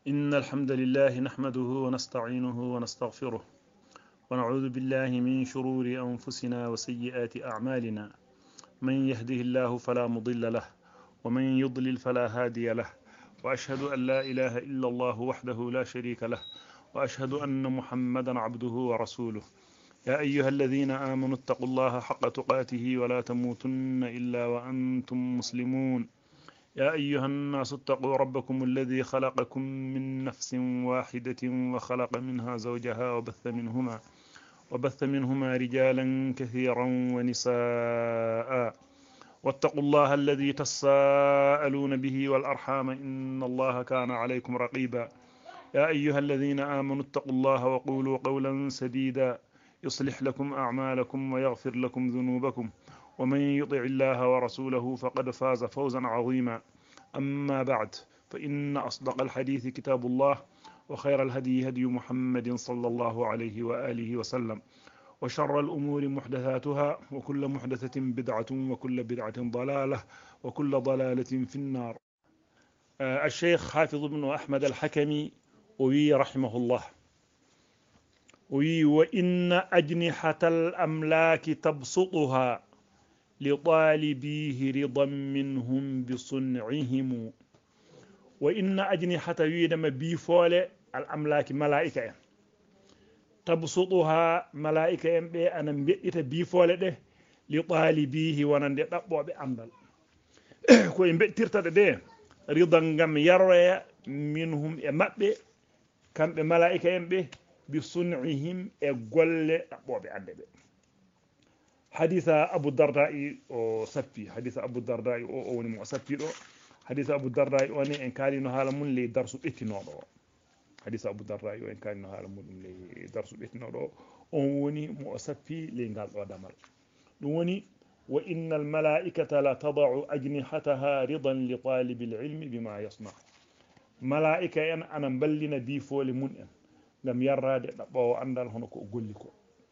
إن الحمد لله نحمده ونستعينه ونستغفره ونعوذ بالله من شرور أنفسنا وسيئات أعمالنا. من يهده الله فلا مضل له ومن يضلل فلا هادي له، وأشهد أن لا إله إلا الله وحده لا شريك له، وأشهد أن محمدا عبده ورسوله. يا أيها الذين آمنوا اتقوا الله حق تقاته ولا تموتن إلا وأنتم مسلمون. يا أيها الناس اتقوا ربكم الذي خلقكم من نفس واحدة وخلق منها زوجها وبث منهما رجالا كثيرا ونساء، واتقوا الله الذي تساءلون به والأرحام إن الله كان عليكم رقيبا. يا أيها الذين آمنوا اتقوا الله وقولوا قولا سديدا يصلح لكم أعمالكم ويغفر لكم ذنوبكم، ومن يطع الله ورسوله فقد فاز فوزا عظيما. أما بعد، فإن أصدق الحديث كتاب الله، وخير الهدي هدي محمد صلى الله عليه وآله وسلم، وشر الأمور محدثاتها، وكل محدثة بدعة، وكل بدعة ضلالة، وكل ضلالة في النار. الشيخ حافظ بن أحمد الحكمي وي رحمه الله وي: وإن أجنحة الأملاك تبسطها لطالبيه رضا منهم بصنعهم. وإن أجنحة ويدما بيفول الأملاك ملائكة تبسطها ملائكة بي أنا بيئت بيفول ده لطالبيه ونند دبو بأندل كو بيئترت ده رضا غم يروي منهم مابbe kambe malaika en be bi sun'ihim e golle dabbobe ande be. haditha abu darda'i o sappi, haditha abu darda'i o woni mo sappi do. haditha abu darda'i o ne en kalino hala mun le darsu bettinodo. haditha abu darda'i o en kalino hala mun le darsu bettinodo on woni mo sappi le ngal do damal. dum woni wa innal malaikata la tad'u ajnihataha ridan li talibil ilmi bima yasna. malaika en ana ballina bi fole mun en ngam yarrade dabbo andal hono ko golli ko.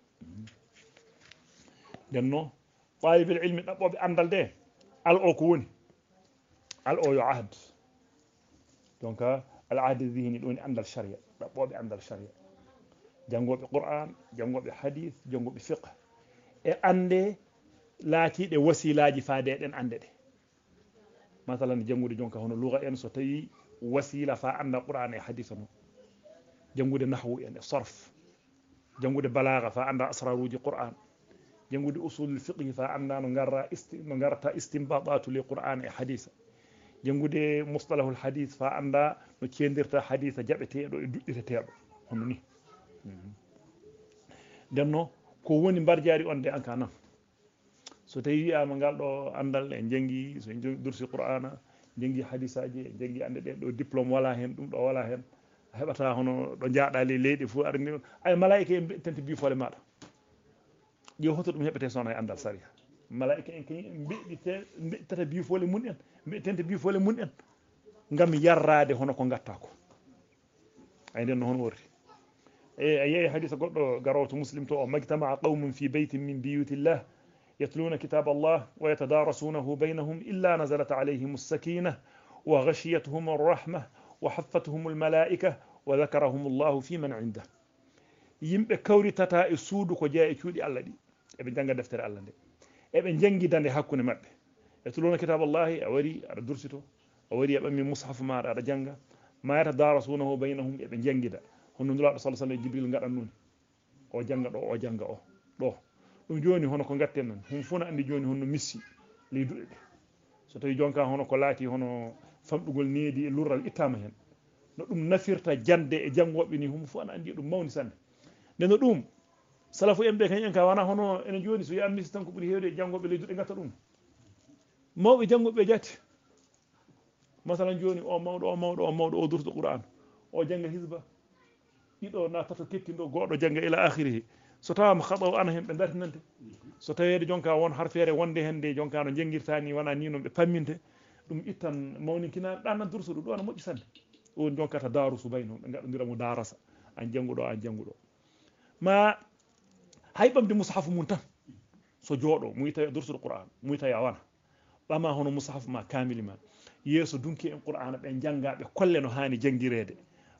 denno talibul ilmi dabbobe andal de al o ko woni al o yo ahd, donc al ahd dhihni doni andal sharia, dabbobe andal sharia, jangobe qur'an, jangobe hadith, jangobe fiqh e ande laatiide wasilaji faade den ande de. masalan jangude jonka hono lugha en so tawi wasila fa anda qur'an e hadith no, jangude nahwu en e sarf, jangude balagha fa anda asraruji qur'an, jangude usul fiqh fa anda no garta istinbatatu li qur'an e hadith, jangude mustalahul hadith fa anda no cendirta hadith jabetedo e dudditetedo hono ni. denno ko woni barjaari on de anka nan so tawi wi'ama ngal do andal e jangi so dursi qur'ana, jangi hadisaji, jangi ande de do diplôme wala hen, dum do wala hen, hebata hono do jaada le leydi fu arni ay malaika en tenti bi fole mada yo hoto dum hebete sona e andal sari. malaika en kany tata bi fole mun en tenti bi fole mun en ngam yarrade hono ko gatta ko. ay den hono worti e ayi hadisa goddo garoto muslim to o magtama qaumun fi baytin min biyutillah يتلون كتاب الله ويتدارسونه بينهم إلا نزلت عليهم السكينة وغشيتهم الرحمة وحفتهم الملائكة وذكرهم الله في من عنده. yimbe kawri tata e suudu ko jaa e cuudi Allah di ebe janga deftere Allah de ebe jangi dande hakkunde mabbe. yatuluna kitab Allah awari ada dursito awari abami mushaf ma ada janga ma yatadarasunahu bainahum ebe jangida hono nula sallallahu alaihi jibril ngadan non o janga do o janga o do dum joni hono ko gatten non hum funa andi joni hono missi ley dude so tawi jonka hono ko laati hono famdugol needi e lurral ittama hen no dum nafirta jande e jangobe ni hum fu an andi dum mawni sande. den dum salafu embe kanyen ka wana hono ene joni so yammi tan ko buri hewde jangobe ley dude gatta dum mawbe jangobe jatti. masalan joni o mawdo o durto qur'an o janga hizba dido na tato kettindo godo janga ila akhirih, so tawama khadaw ana hen be dartinante, so tawede jonka won harfere wonde hende jonka no jengirtani wana ni non be pamminte dum ittan mawninkina dan dursudo do na moji sande on jonka ta darusu bayno be gadondira mo darasa an jangudo ma haybamde mushaf mun tan so jodo mu ita dursudo qur'an mu ita yawana bama hono mushaf ma kamili ma yeso dunki en qur'ana be janga be kolle no hani jangirede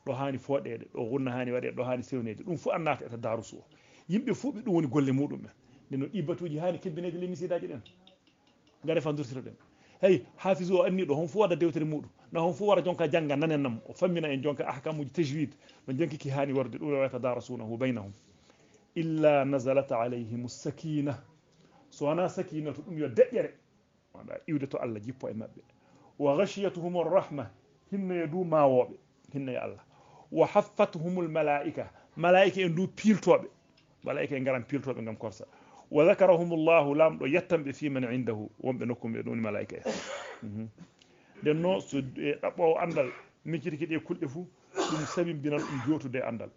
ɗo hani foɗede ɗo wonna hani waɗe ɗo hani sewnede ɗum fu annata eta darusu o yimɓe fu ɓe ɗum woni golle muɗum en nde no ɗibatuji hani kebbineje lemisidaji ɗen gare fa dursito ɗen hey hafisu o anni ɗo hon fu waɗa dewtere muɗum na hon fu wara jonka jangga nanennam o fammina en jonka ahkamuji tajwid no jonkiki hani warde ɗum wayata darasunahu baynahum illa nazalat alayhim sakina so wana sakina to ɗum yo deƴƴere waɗa iwde to Allah jippo e maɓɓe wa ghashiyatuhum arrahma hinnoye du mawoɓe hinnoye Allah wa haffatuhum almalaika malaika en du piltoɓe malaika en garan piltoɓe gam korsa wa dhakarahum llahu lamɗo yettanɓe fi man indahu wonɓe nokkumɓe ɗum malaika en nden no so ɗaɓɓowo andal miccitiki ɗe kulɗe fuu ɗum sabimbinan ɗum jotude andal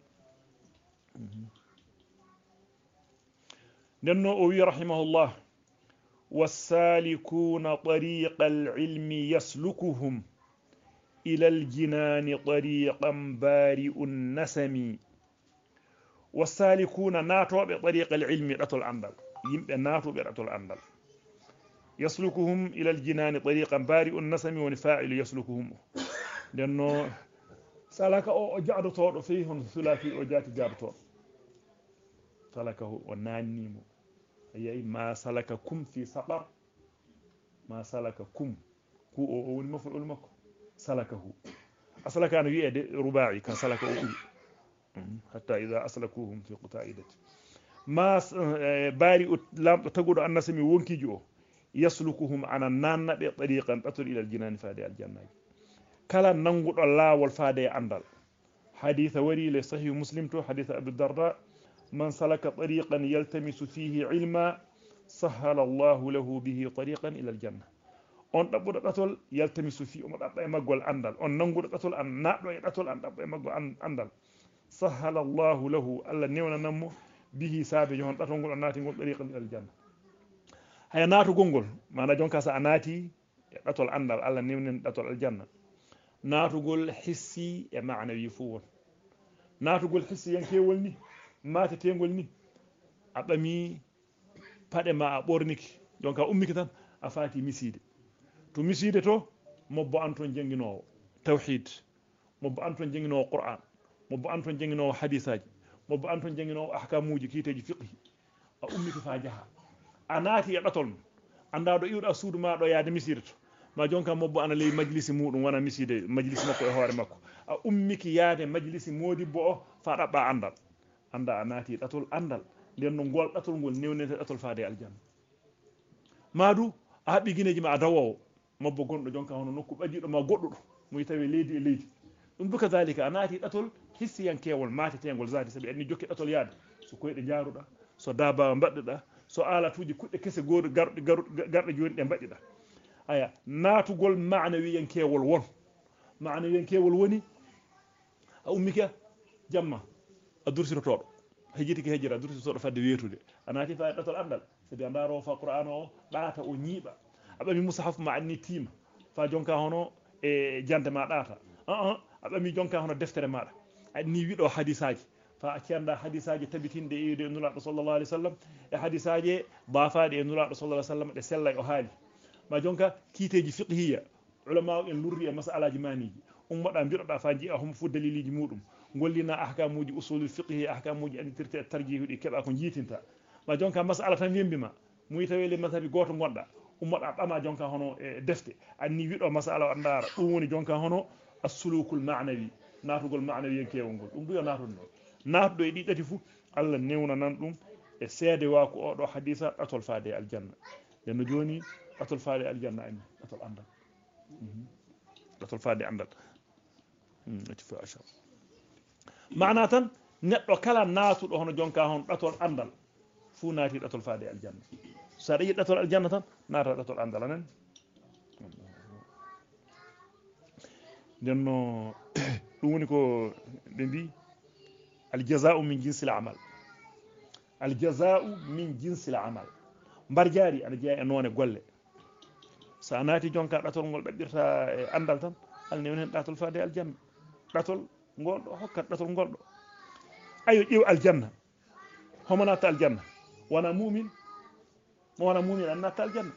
nden no o wi rahimahullah والسالكون طريق العلم يسلكهم إلى الجنان طريقا بارئ النسم والسالكون ناتو بطريق العلم رتل أندل يمبي ناتو برتل أندل يسلكهم إلى الجنان طريقا بارئ النسم ونفاعل يسلكهم لأنه سلك أو جعد طور فيه ثلاثي أو جات جعد طور سلكه ونانيمو أي ما سلككم في سقر ما سلككم كو أو المفعول مكو سلكه أسلك أنا يد رباعي كان سلكه حتى إذا أسلكوهم في قتائدة ما بارئ لام تقول أن سمي ونكجو يسلكهم عن النان بطريقا تطل إلى الجنان فادي الجنة كلا ننقل الله والفادي عندل حديث وري لصحيح مسلم تو حديث أبي الدرداء من سلك طريقا يلتمس فيه علما سهل الله له به طريقا إلى الجنة on ɗaɓɓuɗo ɗatol yaltamisu fi omo ɗaɓɓa e maggol andal on nanguɗo ɗatol an naɗɗo e ɗatol an ɗaɓɓa e maggol andal sahala llahu lahu allah newnananmo bihi saabeji hon ɗatol ngol o naati ngol ɗariqan ilal janna haya naatugol ngol mana jonka sa a naati e ɗatol andal allah newnen ɗatol aljanna naatugol hissi e manawi fu won naatugol hissi yankewol ni matetegol ni a ɓami paɗe ma a ɓorniki jonka ummiki tan a faati miside to miside to mobbo an toon jangguinowo tawhid mobbo an toon jangguinowo qur'an mobbo an toon jangguinowo hadisaji mobbo an toon jangguinowo ahkamuji kiiteji fiqhi a ummiki fa jaaha a naati e ɗatol anda ɗo iwɗa suudu ma ɗo yaade miside to ma jonka mobbo ana ley majlisi muɗum wona miside majlisi makko e hoore makko a ummiki yaade majlisi modibbo o fa ɗaɓɓa andal anda a naati ɗatol andal nden no ngol ɗatol ngol newnete ɗatol faade aljanna madu a haɓɓi guineji ma a dawowo mabbo gonɗo jonka hono nokku ɓajiɗo ma goɗɗuɗo muy tawi leydi e leydi ɗum duka dalika a naati ɗatol hissiyankewol matetegol zati saabi anni jokki ɗatol yaade so koyɗe jaaruɗa so dabawa mbaɗɗeɗa so alatuji kuɗɗe kese goɗo garɗe joni ɗe mbaɗɗiɗa aya naatugol manawiyankewol won manawiyankewol woni a ummika jamma a dursitotoɗo hejjitiki hejjira dursitoɗo fadde wetude a naati fa ɗatol andal saabi a ndaro fa qur'an o ɗaata o ñiiɓa a ɓami musahaf ma anni tiima fa jonka hono e jande ma ɗaata a ɓami jonka hono deftere maɗa anni wiɗo hadisaji fa a cenda hadisaji tabitinde e iwde e nulaɗo sallllahu alih w sallam e hadisaji bafaɗe e nulaɗo sallah sallam ɗe sellay o haali ma jonka kiiteji fiqhiya ulama en lurri e masalaji maniji ummoɗa mbiɗoɗa fa jiiya homo fu daliliji muɗum gollina ahkamuji usulul fiqhi ahkamuji anditirte e tarjihuɗi keɓa ko jiitinta ma jonka masala tan wembima muy tawele mazhabi goto gonɗa ummoɗa ɓama jonka hono e defte anni wiɗo masala o andara ɗum woni jonka hono assulukul manawi natugol manawi yankewol ngol ɗum ɗuyo natude noon natuɗo e ɗi ɗati fuu allah newnanan ɗum e seede wa ko oɗo hadisa ɗatol faade aljanna yenno joni ɗatol faade aljanna ani ɗatol andal ɗatol faade andal ati fo achar mana tan neɗɗo kala natuɗo hono jonka hono ɗatol andal fuu naati ɗatol faade aljanna so aɗa yiɗi ɗatol aljanna tan naata ɗatol andal anen ndenno ɗum woni ko ɓe mbi aljazau min jinsil amal aljazau min jinsil amal mbar jaari aɗa jeeya e noone golle so a naati jonka ɗatol ngol ɓeɗɗirta e andal tan ala newnen ɗatol faade aljanna ɗatol ngolɗo hokkat ɗatol ngolɗo ayo ƴeew aljanna homo natta aljanna wona mumin mo wona mumin an natta aljanna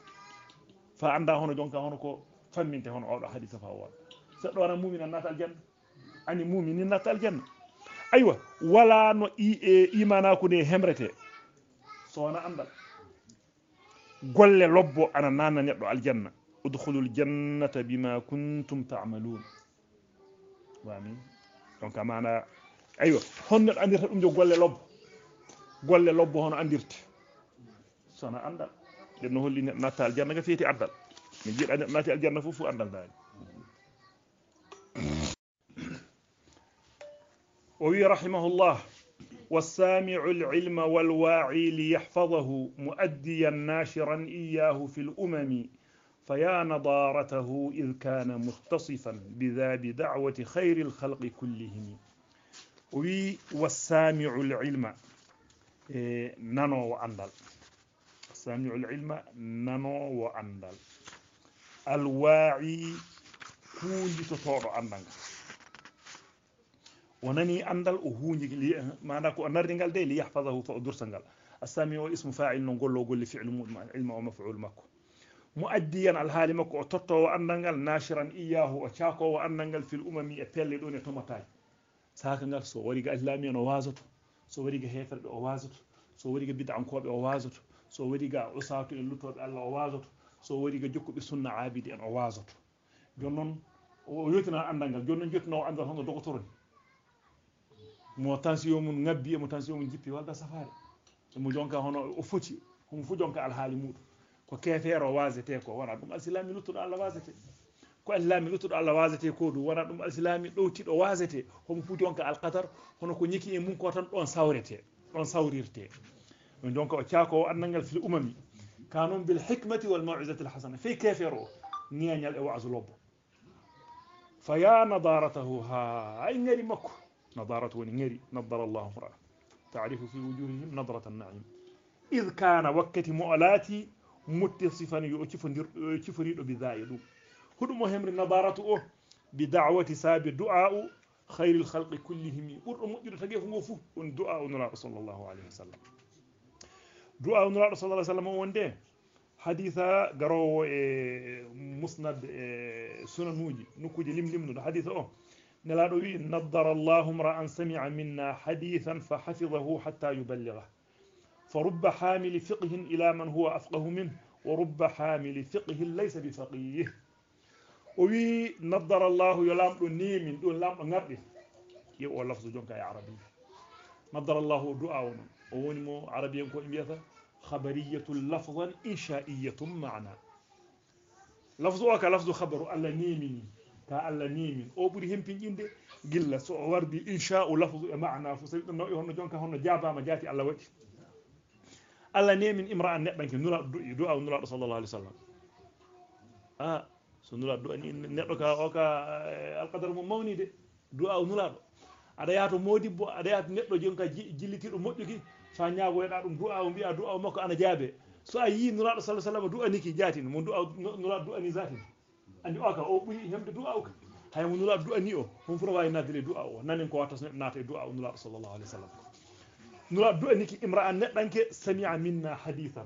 fa anda hono jonka hono ko famminte hono oɗo hadisa fa wona seɗɗo wona mumin an natta aljanna ani muminin natta aljanna aywa wala no imanaku ne hemrete so wona andal golle lobbo ana nanna neɗɗo aljanna udkhulul jannata bima kuntum ta'malun wami donc amana aywa hon neɗɗo andirta ɗum jo golle lobbo hono andirte sona andal ɗen no holli neɗɗo natta aljanna ga feeti addal mi jiiɗa neɗɗo naati aljanna fof fu andal daani o wi rahimahullah والسامع العلم والواعي ليحفظه مؤديا ناشرا إياه في الأمم فيا نضارته إذ كان متصفا بذا بدعوة خير الخلق كلهم والسامع العلم نانو وأندل السامع العلم نانو وأندل الواعي كونجي تطور أندل ونني أندل أهوني ما نكو نردنجال ده ليحفظه فأدرسنجال السامع هو اسم فاعل نقول له قول فعل علم ومفعول مكو مؤديا على الحال مكو تطو أندنجال ناشرا إياه وشاكو أندنجال في الأمم يبتل دون تومتاي ساكنجال سو وريجا إسلامي نوازت سو وريجا هيفر بأوازت سو وريجا بدعم كوب أوازت سو وريجا أساتو اللطو الله أوازت سو وريجا جوكو بسنة عابد أن أوازت جنون ويوتنا أندنجال جنون جوتنا أندنجال هم دكتورين mo tension mun ngabbi mo tension mun jippi walda safare mo jonka hono o foti homo fu jonka alhaali muɗum ko kefeero wasete ko wona ɗum alsilami luttuɗo Allah wasete ko alsilami luttuɗo Allah wasete ko du wona ɗum alsilami ɗowtiɗo wasete homo fu jonka alqadar hono ko ñiki e mum ko tan ɗon sawrete ɗon sawrirte ɗum jonka o caako o annangal fil umami kanon bil hikmati wal maw'izati al hasana fi kefeero niyañal e wa'zu lobbo fa ya nadaratahu ha ay ngari makko نظارة ونيري نظر الله امرأة تعرف في وجوههم نظرة النعيم إذ كان وقت مؤلاتي متصفا يؤتفريد بذائد هدو مهم نظارته بدعوة ساب دعاء خير الخلق كلهم مؤجر تجيه وفو دعاء نرى صلى الله عليه وسلم دعاء نرى صلى الله عليه وسلم وندي حديث قروا مسند سننوجي نكوجي لم حديثه نلادو نضر الله امرأ سمع منا حديثا فحفظه حتى يبلغه فرب حامل فقه إلى من هو أفقه منه ورب حامل فقه ليس بفقيه وي نضر الله يلام نيم دون لام غردي يو لفظ جونك يا عربي نضر الله دعاء ونمو عربيا كو امبيتا خبرية لفظا إنشائية معنى لفظ لفظ خبر الله نيمني ta Allah nimin o ɓuri hempinƴinde gilla so o wardi incha'u lafdu e ma'na fo so ɗum nawi honno jonka honno jabama jaati Allah waɗi Allah nemin imra'an neɗɗanke nulaɗo du'i du'a nulaɗo sallallahu alaihi wasallam so nulaɗo du'a ni neɗɗo ka o ka alqadar mum mawni de du'a nulaɗo aɗa yaha to modibbo aɗa yaha to neɗɗo jonka jillitiɗo moƴƴuki fa ñagoyɗa ɗum du'a mbiya du'a makko ana jaabe so a yi nulaɗo sallallahu alaihi wasallam du'a niki jaatini mo du'a nulaɗo du'a ni zatini andi o ka o ɓuri hemde du'a o ka hay mo nulaɗo du'a ni o hon fota wawi naddire du'a o nanen ko watta so neɗɗo naata e du'a o nulaɗo sallallahu alaihi wasallam nulaɗo du'a niki imra'an neɗɗanke sami'a minna hadithan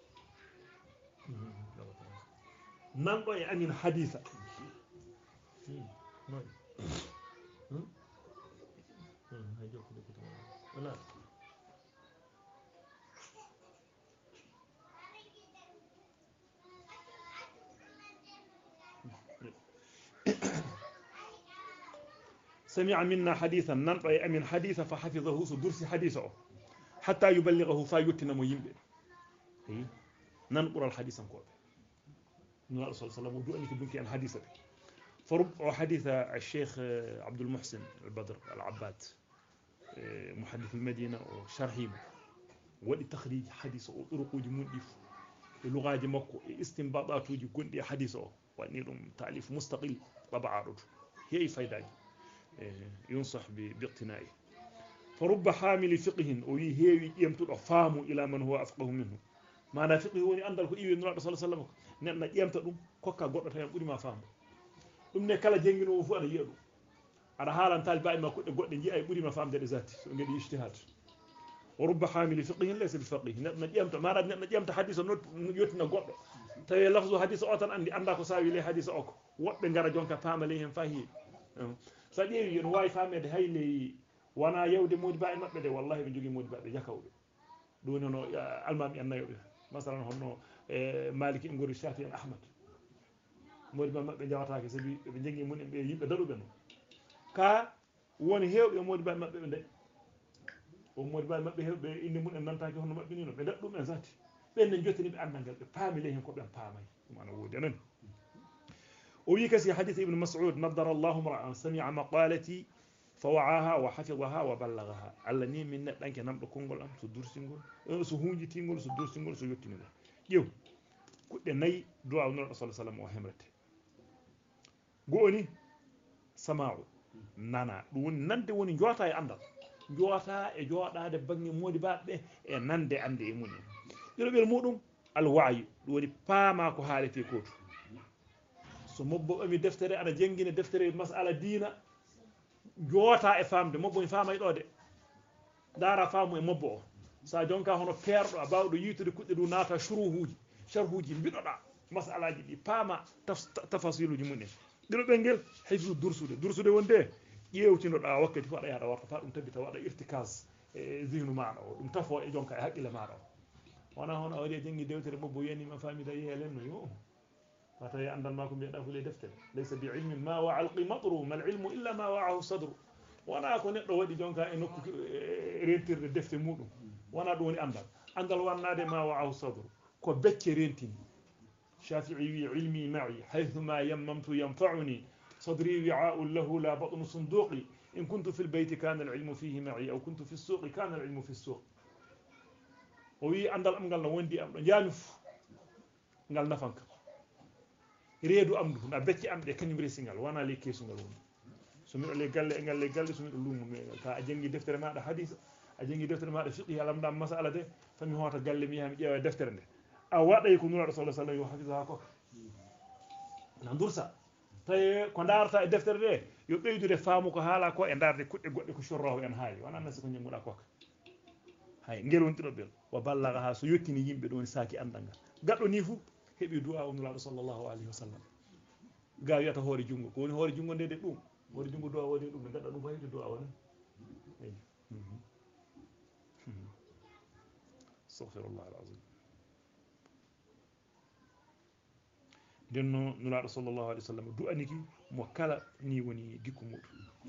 nanɗo e amin haditha سمع منا حديثا ننطي أمين حديثا فحفظه سدرس حديثه حتى يبلغه فايتنا ميمبه ننقر الحديث كوب النبي صلى الله عليه وسلم ودعني كبنك عن حديثه فرب حديث الشيخ عبد المحسن البدر العباد محدث المدينة وشرحيم ودي تخريج حديثه وطرق جموديف اللغة جمكو استنباطات وجي حديثه ونيرم تأليف مستقل طبعا هي فايدة ينصح باقتنائه فرب حامل فقه ويهوي يمتد فهم إلى من هو أفقه منه ما أنا فقه وني أندل كو إيوي نرى صلى الله عليه وسلم نحن يمتد كوكا قرأت يقول ما فهم ɗum ne kala jengino fu ana yiya ɗum aɗa haalantal bawi ma kuɗɗe goɗɗe jiya e ɓuuri ma famde ɗe zati so ngedi ijtihad o rubba hamili fiqihin laysa bi faqih neɗɗo ƴemta maɗa neɗɗo ƴemta hadisa yottina goɗɗo tawi lafzu hadisa o tan andi anda ko sawi le hadisa o ko woɓɓe ngara jonka paamale hen fa heewi sa ƴeewi yen wawi famede hayle wona yewde modiba e mabɓe de wallahi ɓe jogui modibaɓe jakawɓe ɗum woni hono almami en nayoɓe masalan honno maliki en gori shafi en ahmad modiba mabɓe jawatake saabi ɓe jangui munen ɓe yimɓe daɗuɓe no ka woni hewɓe modibaɓe mabɓe ɓe dañi o modibaɓe mabɓe hewɓe inde mum en nantaki hono mabɓe ni no ɓe daɗi ɗum en sati ɓenne jottaniɓe andal ngal ɓe paami ley hen ko ɓen paamay ɗum ana woodi anani o wi kasi hadith ibn mas'ud naddara allahu mra'an sami'a maqalati فوعاها وحفظها وبلغها الله ني من ندانك نامدو كونغول ام سو دورسينغول سو هونجيتينغول سو دورسينغول سو يوتينغول يو كودde nay du'a no rasul sallallahu alaihi wasallam gooni sama'u nana dum nande woni jota e andal jota e jodade bangi modi babbe e nande ande e muni dirobel mudum al wa'yu dum woni paama ko haalete kotu so mobbo ami deftere ana jengine deftere mas'ala diina jota e famde mobbo mi famay do de dara famu e mobbo o sa jonka hono perdo a bawdo yitude kudde du nata sharhuji bidoda masalaji di pama tafasiluji munen dilo bengel hayfu dursude wonde ƴewtinoda wakkati fo ada yaada warta fa dum tabbita wada irtikaz e zihnu maada o dum tafo e jonka e haqqile maada o wana hono awdi jengi dewtere mobbo yani ma famida yelen no yo fata andal ma ko bieda fu le deftere laysa bi ilmin ma wa alqi matru mal ilmu illa ma wa'ahu sadru wana ko neddo wadi jonka e nokku rentirde defte mudum wana do woni andal wannade ma wa'ahu sadru ko becce rentini shafi'i wi ilmi ma'i haythuma yammamtu yanfa'uni صدري وعاء له لا بطن صندوقي إن كنت في البيت كان العلم فيه معي أو كنت في السوق كان العلم في السوق وي عندال أم قالنا وندي أم جانف قالنا فانك reedu amdu na becci amde kanyum resingal wana le kesungal woni so mi le galle so mi lumu megal ka a jangi deftere maada hadith a jangi deftere maada fiqh yalam dam masala de fami hota galle mi yami ƴeewa deftere nde a waɗay ko nura rasulullah sallallahu alaihi wasallam ko na dursa tay ko darata e deftere de yo ɓeydude faamu ko haala ko e darde kudde godde ko shorrahu en haali wana nasi ko janguda ko hay ngel wontiro bel wa ballaga ha so yottini yimbe don saaki andanga gaddo ni fu hebi du'a o nula sallallahu alaihi wasallam ga wiyata hoore jungo ko woni hoore jungo de dum hoore jungo du'a woni dum gadda dum fayde du'a wona astaghfirullah alazim denno nula sallallahu alaihi wasallam du'a niki mo kala ni woni gikku mudu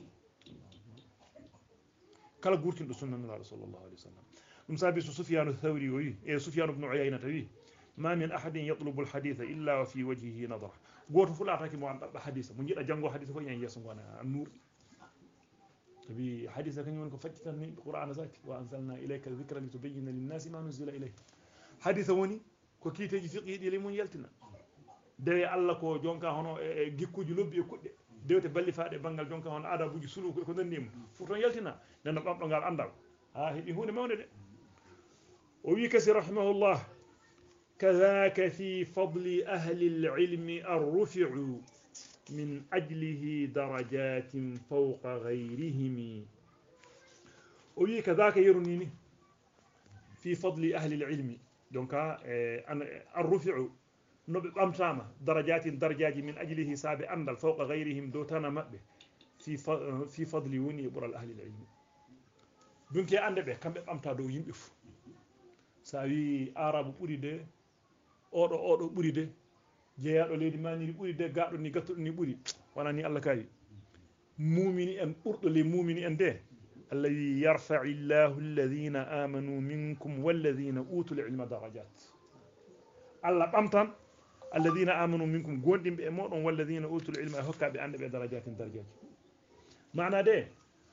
kala gurtindo sunna nula sallallahu alaihi wasallam dum sabi sufyan ath-thawri wi e sufyan ibn uyayna tawi ما من أحد يطلب الحديث إلا وفي وجهه نظر قوت فلا تاكي مو عند حديث من جد جنگو حديث فين يسمعنا النور تبي حديث كان يقول فجتني من القرآن ذات وأنزلنا إليك الذكر لتبين للناس ما نزل إليه حديث وني كو كيتي فقه دي من يلتنا دي الله كو جونكا هونو جيكوجي لوبي كودde dewte balli faade bangal jonka hon ada buji sulu ko nandima futon yaltina den bamdo ngal andal ha hebi hunde mawde de o wi kasi rahimahullah كذاك في فضل أهل العلم الرفع من أجله درجات فوق غيرهم وي كذاك يرنيني في فضل أهل العلم دونك الرفع نبامتاما درجات من أجله ساب أندل فوق غيرهم دوتانا مبه في فضل وني برال أهل العلم دونك أندبه كم بامتا دو يمبف ساوي عرب أريد odo buri de jeyaado leydi maniri buri de gaado ni gattudo ni buri wana ni Allah kay mu'mini en urdo le mu'mini en de alladhi yarfa'u Allahu alladhina amanu minkum walladhina utul ilma darajat Allah bamtan alladhina amanu minkum gondimbe e modon walladhina utul ilma hokkabe ande be darajatin darajaji maana de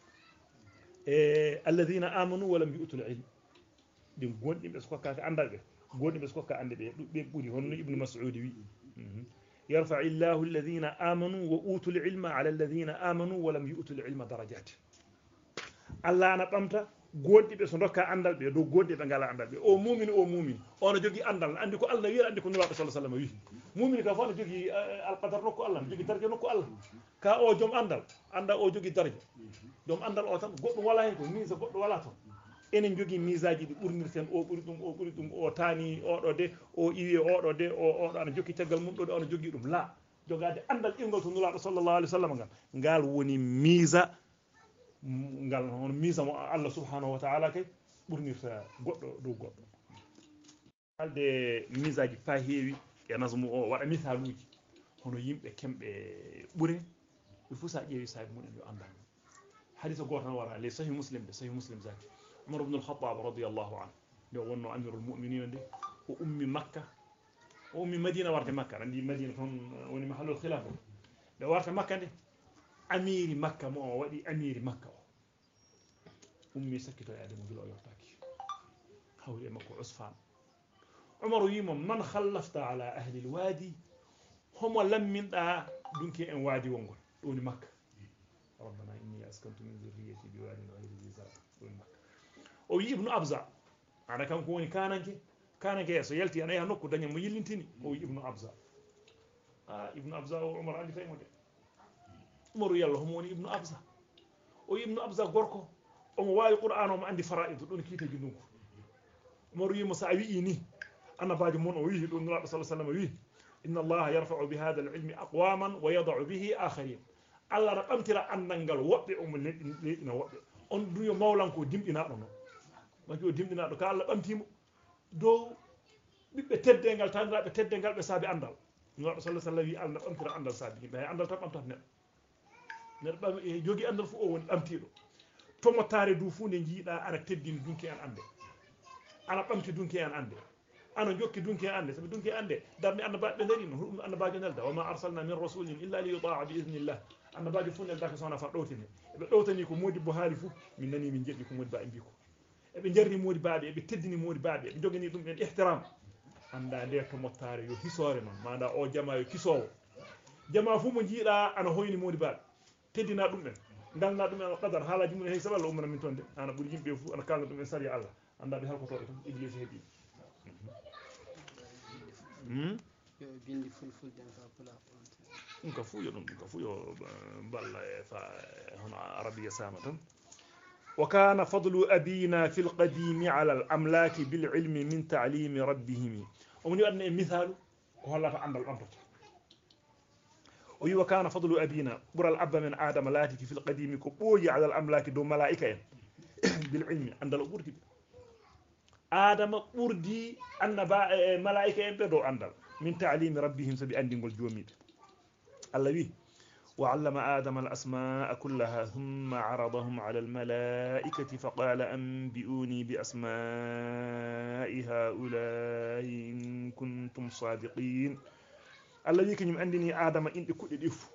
alladhina amanu wa lam yutul ilm dim gondimbe so kokka andalbe goddi be skokka ande be buri honno ibn mas'ud wi yarfa'u Allahu alladhina amanu wa utul ilma 'ala alladhina amanu wa lam yu'tul ilma darajat Allah na bamta goddi be so dokka andal be do goddi be ngala andal be o mu'min ono jogi andal andi ko Allah wi andi ko nulaado sallallahu alaihi wasallam wi mu'min ka fa no jogi al-qadar nokko Allah jogi darje nokko Allah ka o jom andal anda o jogi darje jom andal o tan goddo wala hen ko ni so goddo wala ton enen jogi misaji di burnirten o buri dum o tani odo de o iwi odo de o ana jokki tagal mum do ana jogi dum la jogade andal irgol to nulaɗo sallllahu alih w sallam ngal woni mise ngal hono mise mo Allah subhanahu wa taala kay ɓurnirta goɗɗo dow goɗɗo alde mise aji fa heewi e nasmu o waɗa misaluji hono yimɓe kemɓe ɓuure ɓe fuu sa ƴeewi saabi mumen yo andal hadisa goto tan wara les sahih muslim zaki umar ibn al-khattab radiyallahu anhu nde wonno amirul mu'minina nde o ummi makka o ummi madina warde makka andi madina toon woni mahallul khilaf o nde warta makka nde amiri makka mo o waɗi amiri makka o ummi sakkitoyade mo gila o yottaki hawri e makko usfan umar wimo man khallafta ala ahli alwadi homo lamminɗa dunki en waadi wongol ɗoni makka rabbana inni askantu min zurriyati biwadin ghayri dhi zar'a ɗoni makka o wi ibnu abza ana kanko woni kanake so yalti ana yaha nokku daña mo yillintini o wi ibnu abza ibnu abza o umar andi faymo de umaru yallah homo woni ibnu abza o wi ibnu abza gorko omo wawi qur'an omo andi fara'id ɗon kiiteji ndunko umaru wimo sa wi'i ni annabajo mon o wi ɗum nuraɗo sallah sallam wi inna allaha yarfa'u bi hada al-ilmi aqwaman wa yada'u bihi akharin allah ra ɓamtira andal ngal woɓɓe omo leɗɗina woɓɓe on duyo mawlanko dimɗinaɗo noon maki o dimɗinaɗo ka allah ɓamtimo dow ɓiɓɓe teddengal taniraɓe teddengal ɓe saabi andal nuraɗo sallah sallam wi allah ɓamtira andal saabi yimɓe hay andal tan ɓamtata neɗɗo neɗɗo jogui andal fu o woni ɓamtiɗo tomottare du fu nde jiiɗa ana teddini dunki en ande ana ɓamti dunki en ande ana jokki dunki en ande sabi dunki ande darde annabaɓe darino ɗum annabajo nelda wa ma arsalna min rasulin illa li yutaa bi idnillah annabajo fu neldaka sowona fa ɗowtine eɓe ɗowtani ko modi bo haali fu min nani min jeɗɗi ko modi ba e mbi ko eɓe jarni modi baɓe eɓe teddini modi baɓe eɓe jogani ɗum en ihtiram anda nde to mottare yo hisore noon manda o jama yo kisowo jama fu mo jiiɗa ana hoyni modi baɓe teddina ɗum en dalna ɗum en qadar haalaji mum hay saɓalla ummana min toon de ana ɓuuri yimɓe fu ana kalna ɗum en sariya Allah anda ɓe halkotoɓe tan iblis heeɓi bindi fulfulde en fa pula ɗum ka fu yo balla e fa hono arabiya sama tan وكان فضل أبينا في القديم على الأملاك بالعلم من تعليم ربهم ومن يؤدي مثال وهلا عند الأمر وكان فضل أبينا بر الأب من آدم لاتك في القديم كبوي على الأملاك دو ملائكة بالعلم عند الأمور آدم أردي أن ملائكة بدو عند من تعليم ربهم سبي أندين الجوميد الله وعلم آدم الأسماء كلها ثم عرضهم على الملائكة فقال أنبئوني بأسماء هؤلاء إن كنتم صادقين الذي كان يمأندني آدم إن كل إف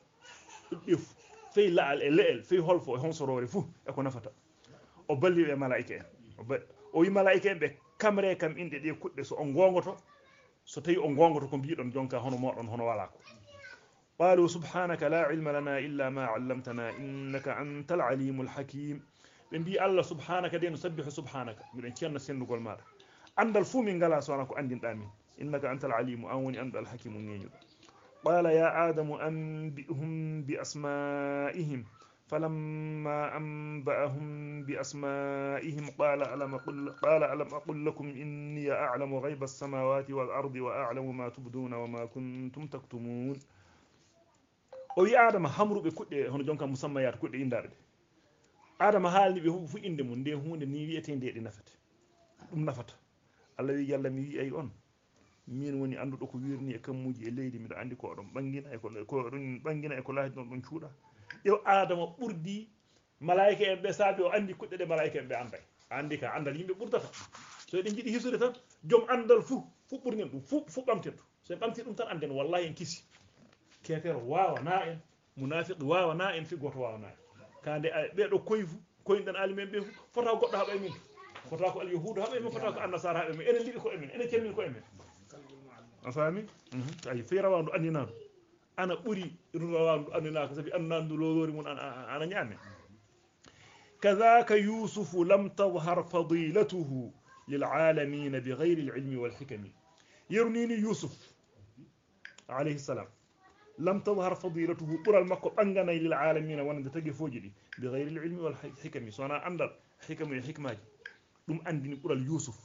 في لا في هولفو هون سروري فو أكون نفتا أبلي الملائكة أو الملائكة بكاميرا كم إن دي كل سو أنغونغتو سو تي أنغونغتو كم بيدون جونكا هونو مورن هونو والاكو قالوا سبحانك لا علم لنا إلا ما علمتنا إنك أنت العليم الحكيم بنبي الله سبحانك دي نسبح سبحانك من كنا سنقول ماذا عند الفوم من قال سوانك عند آمين إنك أنت العليم أوني أنت الحكيم نينيو قال يا آدم أنبئهم بأسمائهم فلما أنبأهم بأسمائهم قال ألم أقل لكم إني أعلم غيب السماوات والأرض وأعلم ما تبدون وما كنتم تكتمون o wi adama hamruɓe kuɗɗe hono jonka musammayat kuɗɗe indaɗe adama haalni ɓe fu inde mum nde hunde ni wiyete nde ɗi nafate ɗum nafata allah wi yalla mi wi ay on min woni anduɗo ko wirni e kammuji e leydi miɗo andi ko ɗon ɓangina ɗon ɓangina e ko laaji ɗon ɗon cuuɗa ƴew adama ɓurdi malaika en ɓe saabi o andi kuɗɗe ɗe malaika en ɓe anday andi ka andal yimɓe ɓurdata so eɗen jiiɗi hisude tan joom andal fu ɓurnen ɗum fu ɓamten ɗum so en ɓamti ɗum tan anden wallahi en kisi kefero wawana en munafiqi wawana en fi goto wawana en kande ɓeɗo koyɗen alimen ɓe fota goɗɗo haɓa e min fota ko alyahudu haɓa e min fota ko annasara haɓa e min enen liɗi ko e min enen cemmini ko e min a faami ay fi rawandu andinaɗo ana ɓuuri rawandu andinaka saabi annandu lolori mum ana ñaame كذاك يوسف لم تظهر فضيلته للعالمين بغير العلم والحكم يرنيني يوسف عليه السلام لم تظهر فضيلته قرى المكو بانغاناي للعالمين وانا تاغي فوجي بغير العلم والحكم سوانا اندال حكم حكماجي دوم انديني قرى يوسف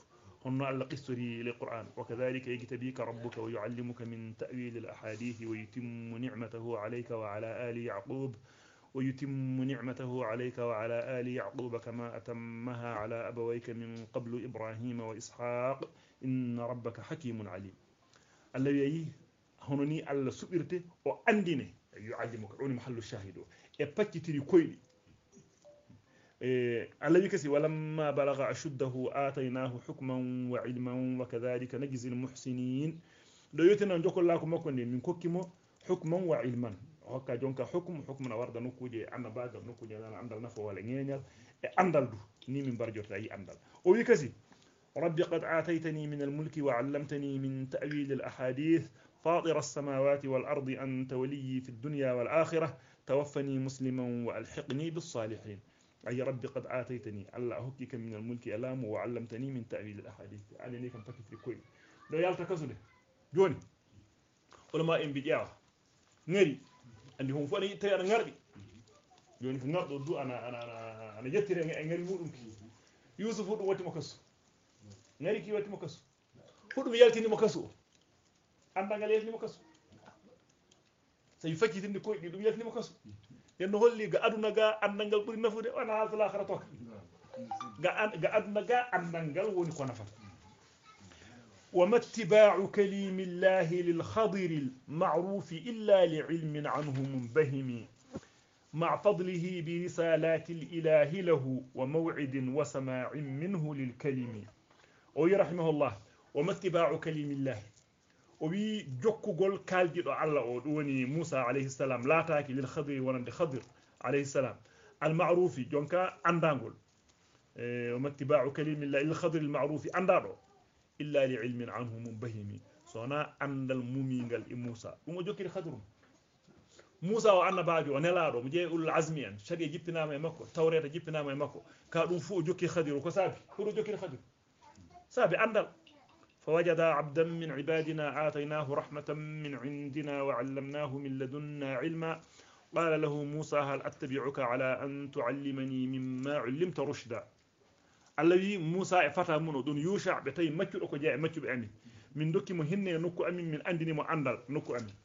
هن الله قصري للقرآن وكذلك يجتبيك ربك ويعلمك من تأويل الأحاديث ويتم نعمته عليك وعلى آل يعقوب وعلى آل يعقوب كما أتمها على أبويك من قبل إبراهيم وإسحاق إن ربك حكيم عليم. الذي هنوني الله سبرته وأندني يعلمك أوني محل الشاهد إبتكتري كويلي الذي كسي ولما بلغ أشده آتيناه حكما وعلما وكذلك نجزي المحسنين دو يتنا نجوك الله كما كنا من كوكيمو حكما وعلما هكا جونكا حكم ورد نكوجي أنا بعد نكوجي أنا عندل نفو ولا نينيال عندل دو ني من برجوت أي عندل وي كسي ربي قد آتيتني من الملك وعلمتني من تأويل الأحاديث فاطر السماوات والأرض أنت ولي في الدنيا والآخرة توفني مسلما وألحقني بالصالحين. أي ربي قد آتيتني الله هكيك من الملك ألام وعلمتني من تأويل الأحاديث أنا ليكم تكفي كوي لو يالتكسده جوني علماء بديا نري عندي هم فاني تيار نغربي جوني في نرد دو أنا جتري نغري مودum يوسف دو واتي مكسو نري كي واتي مكسو فدum yaltini makasu andangal yaltini makasu say faccitinde koyɗi ɗum yaltini makasu yenno holli ga aduna ga andangal ɓuri nafude wana haltul akhirah toka ga aduna ga andangal woni ko nafata وما اتباع كليم الله للخضر المعروف إلا لعلم عنه منبهم مع فضله برسالات الإله له وموعد وسماع منه للكلم ويرحمه الله وما اتباع كليم الله وبي جوكوغول كالديدو الله او دوني موسى عليه السلام لا تاكي للخضر ونند خضر عليه السلام المعروف جونكا اندانغول وما اتباع كليم الله للخضر المعروف اندادو إلا لعلم عنه منبهم سونا أندل مومينغال موسى وما جوكي خضر موسى وأنا باجو ونلادو مجي أول العزميان شريع جبتنا ما مكو توريتا جبتنا ما مكو كادو فو جوكي خضر وكسابي كورو جوكي خضر سابي أندل فوجد عبدا من عبادنا آتيناه رحمة من عندنا وعلمناه من لدنا علما قال له موسى هل أتبعك على أن تعلمني مما علمت رشدا الذي موسى فتى منو دون يوشع بتاي ماتيو دو كو جاي ماتيو بامي من دوكي مو هني نوكو امي من اندني مو اندال نوكو امي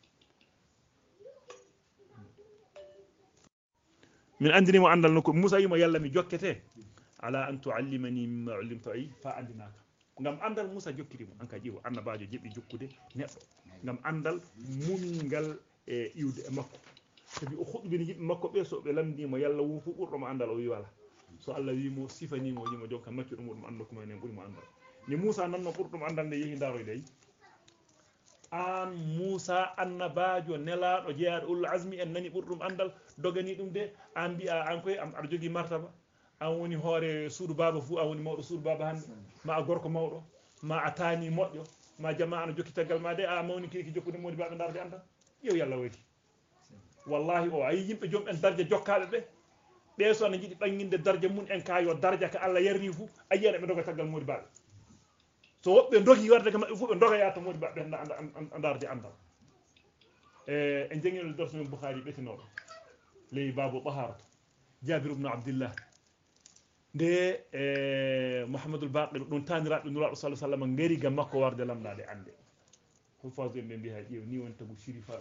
من اندني مو اندال نوكو موسى يما يالا مي جوكete على ان تعلمني مما علمت اي فا اندناك ngam andal Musa jokkirimo anka jiwo annabajo jebi jokkude neddo ngam andal mumingal e iwde e makko sabi o khudbini yimbe makko be so be lamdimo yalla wu fu burdo mo andal o wi wala so Allah wi mo sifani mo yimo jonka maccudo mudum ando ko men buri mo andal ni Musa nanno burdum andal ne yehi daroy dey an Musa annabajo nelaado jeyaado ul azmi en nani burdum andal dogani dum de an bi'a an koy am ar jogi martaba an woni hoore suudu baba fu an woni mawdo suudu baba hande ma a gorko mawdo ma a tani modjo ma jama an jokki tagal ma de a mawni kiki jokkude modi baba darde andal yow yalla wadi wallahi o ay yimbe jom en darje jokkaabe be so na jidi banginde darje mun en kayo darja ka Allah yarri fu ayene be doga tagal modi baba so wobbe dogi warde kam fu be doga yaata modi baba darde andal en jengel dorso Bukhari betinodo ley babu taharatu Jabir ibn Abdullah de Muhammadul Baqir don tanirabe nura sallallahu alaihi wasallam ngari ga makko warde lamdade ande ko fawde be mbi ha jeew ni won tagu shirifa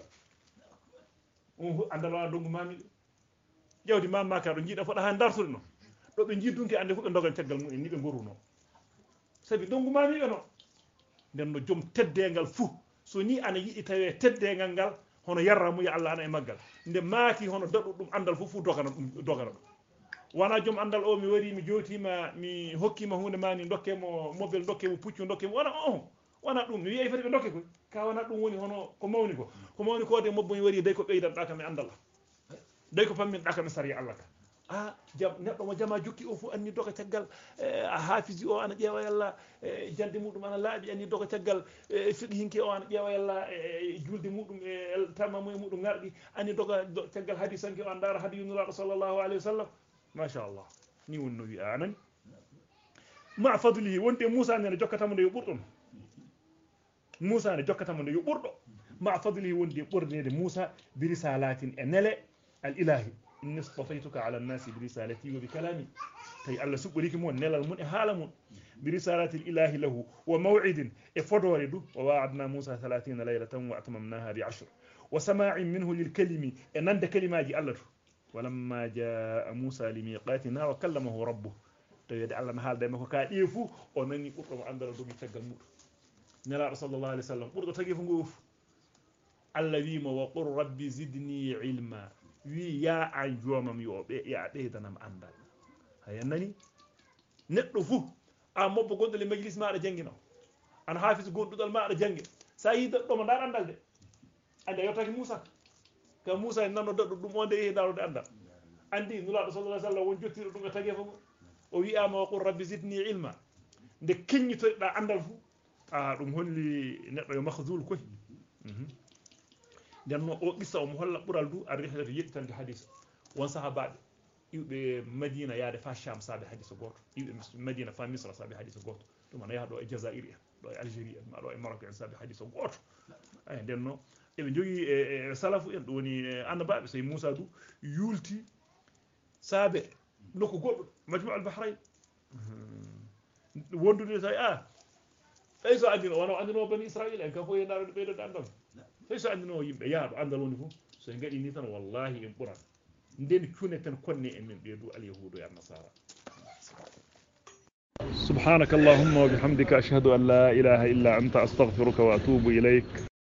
andal dongu mami jawdi mamma ka do jida foda ha dartude no do be jiddunki ande fu be dogal teggal mun ni be goruno sabi dongu mami be no den no jom teddengal fu so ni ana yidi tawe teddengal gal hono yarra mu ya Allah ana e maggal nde maaki hono dadu dum andal fu dogana dum wana jom andal o mi wari mi jotima mi hokkima hunde mani dokkemo mobile dokkemo puccu dokkemo wana dum mi wi'ay fati be dokke ko ka wana dum woni hono ko mawni ko de mobbo mi wari day ko beydan daka mi andal day ko pammin daka mi sari Allah ka jam neddo mo jama jukki o fu anni doka taggal hafizi o ana jeewa yalla jalde mudum ana laabi anni doka taggal fiqhinki o ana jeewa yalla julde mudum tamamu mudum ngardi anni doka taggal hadisanki o andara hadiyunullah sallallahu alaihi wasallam ما شاء الله ني ونوي انن مع فضله وانت موسى ان جوكاتام دو بوردون موسى ان جوكاتام دو بوردو مع فضله وانت بوردني موسى برسالات انل الاله ان اصطفيتك على الناس برسالتي وبكلامي تي الله سبحانه مو نلال من حالمون برسالة الإله له وموعد إفضورد ووعدنا موسى 30 ليلة وأتممناها ب10 وسماع منه للكلم إن عند كلمة الله ولما جاء موسى لميقاتنا وكلمه ربه تيد الله نحال دايما كا ديفو o nani burdo andal dogi tagal mudo nela sallallahu alaihi wasallam burdo tagi fu ngoof Allah wi mo wa qur rabbi zidni ilma wi ya an jomam yo be ya beydanam andal hay nani neddo fu a mobbo gondole majlis ma ada jangino an hafiz gondudal ma ada jangi sa yi do mo dar andal de ande yotaki Musa ka Musa en nanno daddo dum onde e darude andal andi nula sallallahu alaihi wasallam won jottiro dum tagi fu o wi'ama wa qur rabbi zidni ilma nde keññitoɗa andal fu ɗum holli neɗɗo yo mahzul koy nden noon o qissa omo holla ɓural du ar rihlatu yettitande hadis won sahabaɓe iwɓe madina yaade fa sham saabe hadisa goto iwɓe madina fa misra saabe hadisa goto ɗum ana yaha ɗo e jazair en ɗo e algérie en ma ɗo e maroc en saabe hadisa goto eyi nden noon eɓe jogui e salafu en ɗum woni annabaɓe so moussa du yulti saabe nokku goɗɗo majmu al bahrain wondude tawi tawi so andino wona andino bani israil en kam fof yendaɗo ɓeydode andal tawi so andino yimɓe yaaɗo andal woni fof so gaɗi ni tan wallahi en ɓuran nden cune tan konne en men ɓeydu alyahudu e annasara سبحانك اللهم وبحمدك أشهد أن لا إله إلا أنت أستغفرك وأتوب إليك